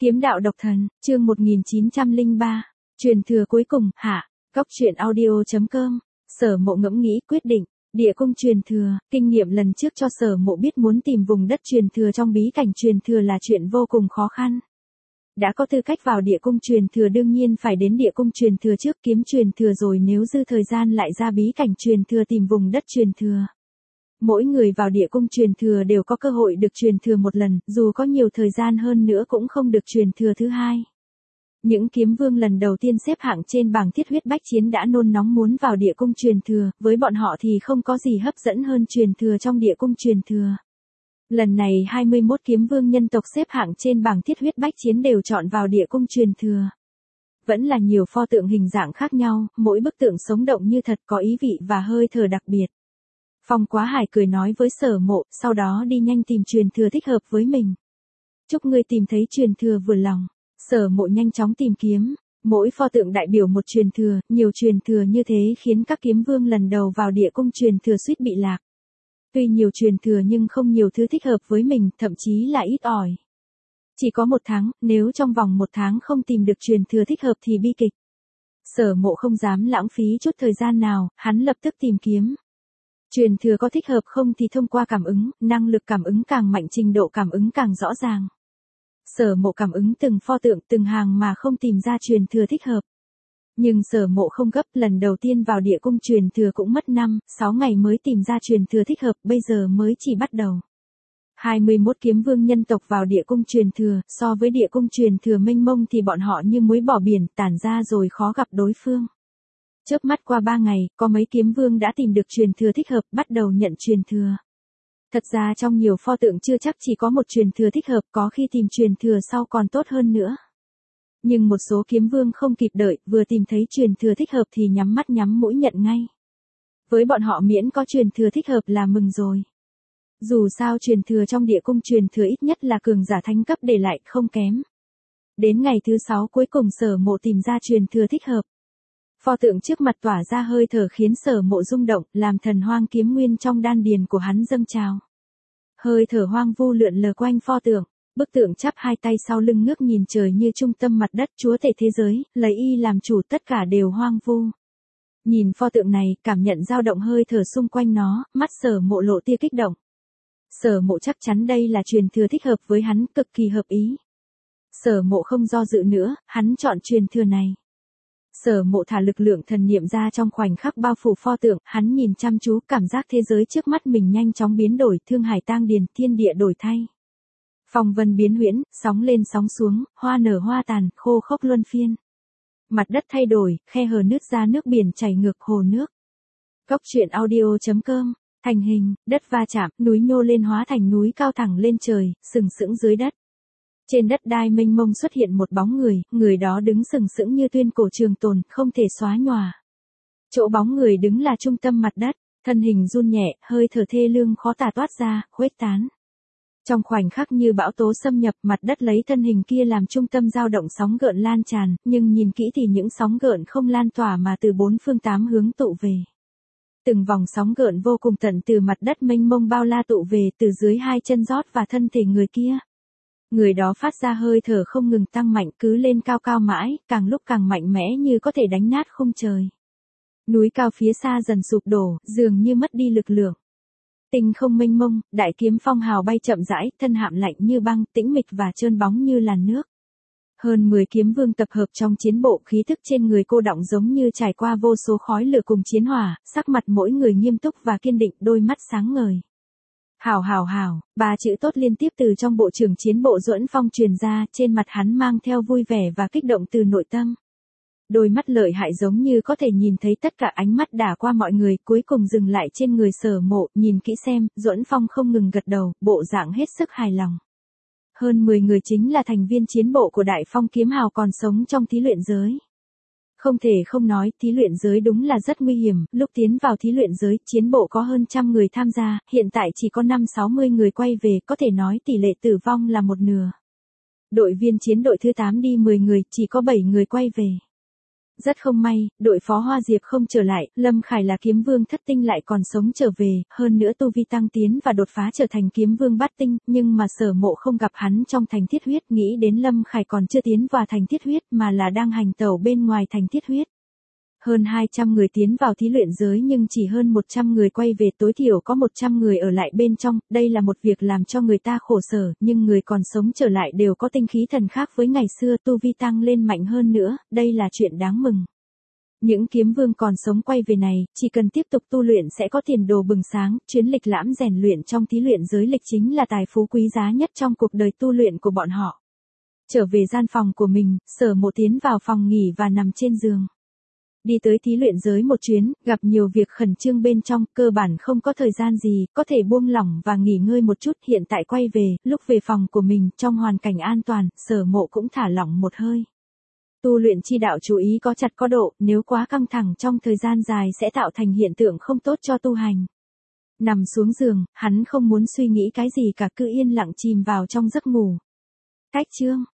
Kiếm đạo độc thần, chương 1903, truyền thừa cuối cùng, hạ, Cóc truyện audio.com, Sở Mộ ngẫm nghĩ quyết định, địa cung truyền thừa, kinh nghiệm lần trước cho Sở Mộ biết muốn tìm vùng đất truyền thừa trong bí cảnh truyền thừa là chuyện vô cùng khó khăn. Đã có tư cách vào địa cung truyền thừa đương nhiên phải đến địa cung truyền thừa trước kiếm truyền thừa rồi nếu dư thời gian lại ra bí cảnh truyền thừa tìm vùng đất truyền thừa. Mỗi người vào địa cung truyền thừa đều có cơ hội được truyền thừa một lần, dù có nhiều thời gian hơn nữa cũng không được truyền thừa thứ hai. Những kiếm vương lần đầu tiên xếp hạng trên bảng thiết huyết bách chiến đã nôn nóng muốn vào địa cung truyền thừa, với bọn họ thì không có gì hấp dẫn hơn truyền thừa trong địa cung truyền thừa. Lần này 21 kiếm vương nhân tộc xếp hạng trên bảng thiết huyết bách chiến đều chọn vào địa cung truyền thừa. Vẫn là nhiều pho tượng hình dạng khác nhau, mỗi bức tượng sống động như thật có ý vị và hơi thở đặc biệt. Phong Quá Hải cười nói với Sở Mộ, sau đó đi nhanh tìm truyền thừa thích hợp với mình. Chúc ngươi tìm thấy truyền thừa vừa lòng. Sở Mộ nhanh chóng tìm kiếm, mỗi pho tượng đại biểu một truyền thừa, nhiều truyền thừa như thế khiến các kiếm vương lần đầu vào địa cung truyền thừa suýt bị lạc. Tuy nhiều truyền thừa nhưng không nhiều thứ thích hợp với mình, thậm chí là ít ỏi. Chỉ có 1 tháng, nếu trong vòng 1 tháng không tìm được truyền thừa thích hợp thì bi kịch. Sở Mộ không dám lãng phí chút thời gian nào, hắn lập tức tìm kiếm. Truyền thừa có thích hợp không thì thông qua cảm ứng, năng lực cảm ứng càng mạnh trình độ cảm ứng càng rõ ràng. Sở Mộ cảm ứng từng pho tượng từng hàng mà không tìm ra truyền thừa thích hợp. Nhưng Sở Mộ không gấp, lần đầu tiên vào địa cung truyền thừa cũng mất 5-6 ngày mới tìm ra truyền thừa thích hợp, bây giờ mới chỉ bắt đầu. 21 kiếm vương nhân tộc vào địa cung truyền thừa, so với địa cung truyền thừa mênh mông thì bọn họ như muối bỏ biển, tản ra rồi khó gặp đối phương. Chớp mắt qua 3 ngày, có mấy kiếm vương đã tìm được truyền thừa thích hợp, bắt đầu nhận truyền thừa. Thật ra trong nhiều pho tượng chưa chắc chỉ có một truyền thừa thích hợp, có khi tìm truyền thừa sau còn tốt hơn nữa. Nhưng một số kiếm vương không kịp đợi, vừa tìm thấy truyền thừa thích hợp thì nhắm mắt nhắm mũi nhận ngay. Với bọn họ miễn có truyền thừa thích hợp là mừng rồi. Dù sao truyền thừa trong địa cung truyền thừa ít nhất là cường giả thánh cấp để lại, không kém. Đến ngày thứ 6 cuối cùng Sở Mộ tìm ra truyền thừa thích hợp. Pho tượng trước mặt tỏa ra hơi thở khiến Sở Mộ rung động, làm thần hoang kiếm nguyên trong đan điền của hắn dâng trào. Hơi thở hoang vu lượn lờ quanh pho tượng, bức tượng chắp hai tay sau lưng ngước nhìn trời như trung tâm mặt đất, chúa tể thế giới, lấy y làm chủ tất cả đều hoang vu. Nhìn pho tượng này, cảm nhận dao động hơi thở xung quanh nó, mắt Sở Mộ lộ tia kích động. Sở Mộ chắc chắn đây là truyền thừa thích hợp với hắn, cực kỳ hợp ý. Sở Mộ không do dự nữa, hắn chọn truyền thừa này. Sở Mộ thả lực lượng thần niệm ra trong khoảnh khắc bao phủ pho tượng, hắn nhìn chăm chú, cảm giác thế giới trước mắt mình nhanh chóng biến đổi, thương hải tang điền, thiên địa đổi thay. Phong vân biến huyễn, sóng lên sóng xuống, hoa nở hoa tàn, khô khốc luân phiên. Mặt đất thay đổi, khe hở nứt ra, nước biển chảy ngược hồ nước. Cóc truyện audio.com, thành hình, đất va chạm, núi nhô lên hóa thành núi cao thẳng lên trời, sừng sững dưới đất. Trên đất đai mênh mông xuất hiện một bóng người, người đó đứng sừng sững như tuyên cổ trường tồn, không thể xóa nhòa. Chỗ bóng người đứng là trung tâm mặt đất, thân hình run nhẹ, hơi thở thê lương khó tả toát ra, khuếch tán. Trong khoảnh khắc như bão tố xâm nhập, mặt đất lấy thân hình kia làm trung tâm dao động, sóng gợn lan tràn, nhưng nhìn kỹ thì những sóng gợn không lan tỏa mà từ 4 phương 8 hướng tụ về. Từng vòng sóng gợn vô cùng tận từ mặt đất mênh mông bao la tụ về, từ dưới hai chân rót và thân thể người kia. Người đó phát ra hơi thở không ngừng tăng mạnh, cứ lên cao cao mãi, càng lúc càng mạnh mẽ như có thể đánh nát khung trời. Núi cao phía xa dần sụp đổ, dường như mất đi lực lượng. Tinh không mênh mông, đại kiếm phong hào bay chậm rãi, thân hạm lạnh như băng, tĩnh mịch và trơn bóng như làn nước. Hơn 10 kiếm vương tập hợp trong chiến bộ, khí thức trên người cô đọng giống như trải qua vô số khói lửa cùng chiến hỏa, sắc mặt mỗi người nghiêm túc và kiên định, đôi mắt sáng ngời. Hảo hảo hảo, 3 chữ tốt liên tiếp từ trong bộ trưởng chiến bộ Duẫn Phong truyền ra, trên mặt hắn mang theo vui vẻ và kích động từ nội tâm. Đôi mắt lợi hại giống như có thể nhìn thấy tất cả, ánh mắt đảo qua mọi người, cuối cùng dừng lại trên người Sở Mộ, nhìn kỹ xem, Duẫn Phong không ngừng gật đầu, bộ dạng hết sức hài lòng. Hơn 10 người chính là thành viên chiến bộ của Đại Phong kiếm hào còn sống trong thí luyện giới. Không thể không nói, thí luyện giới đúng là rất nguy hiểm, lúc tiến vào thí luyện giới, chiến bộ có hơn 100 người tham gia, hiện tại chỉ có 5-60 người quay về, có thể nói tỷ lệ tử vong là 1/2. Đội viên chiến đội thứ 8 đi 10 người, chỉ có 7 người quay về. Rất không may, đội Phó Hoa Diệp không trở lại, Lâm Khải là kiếm vương thất tinh lại còn sống trở về, hơn nữa tu vi tăng tiến và đột phá trở thành kiếm vương bát tinh, nhưng mà Sở Mộ không gặp hắn trong thành Thiết Huyết, nghĩ đến Lâm Khải còn chưa tiến vào thành Thiết Huyết mà là đang hành tẩu bên ngoài thành Thiết Huyết. Hơn 200 người tiến vào thí luyện giới nhưng chỉ hơn 100 người quay về, tối thiểu có 100 người ở lại bên trong, đây là một việc làm cho người ta khổ sở, nhưng người còn sống trở lại đều có tinh khí thần khác với ngày xưa, tu vi tăng lên mạnh hơn nữa, đây là chuyện đáng mừng. Những kiếm vương còn sống quay về này, chỉ cần tiếp tục tu luyện sẽ có tiền đồ bừng sáng, chuyến lịch lãm rèn luyện trong thí luyện giới lịch chính là tài phú quý giá nhất trong cuộc đời tu luyện của bọn họ. Trở về gian phòng của mình, Sở Mộ tiến vào phòng nghỉ và nằm trên giường. Đi tới thí luyện giới một chuyến, gặp nhiều việc khẩn trương bên trong, cơ bản không có thời gian gì, có thể buông lỏng và nghỉ ngơi một chút, hiện tại quay về, lúc về phòng của mình, trong hoàn cảnh an toàn, Sở Mộ cũng thả lỏng một hơi. Tu luyện chi đạo chú ý có chặt có độ, nếu quá căng thẳng trong thời gian dài sẽ tạo thành hiện tượng không tốt cho tu hành. Nằm xuống giường, hắn không muốn suy nghĩ cái gì cả, cứ yên lặng chìm vào trong giấc ngủ. Cách chương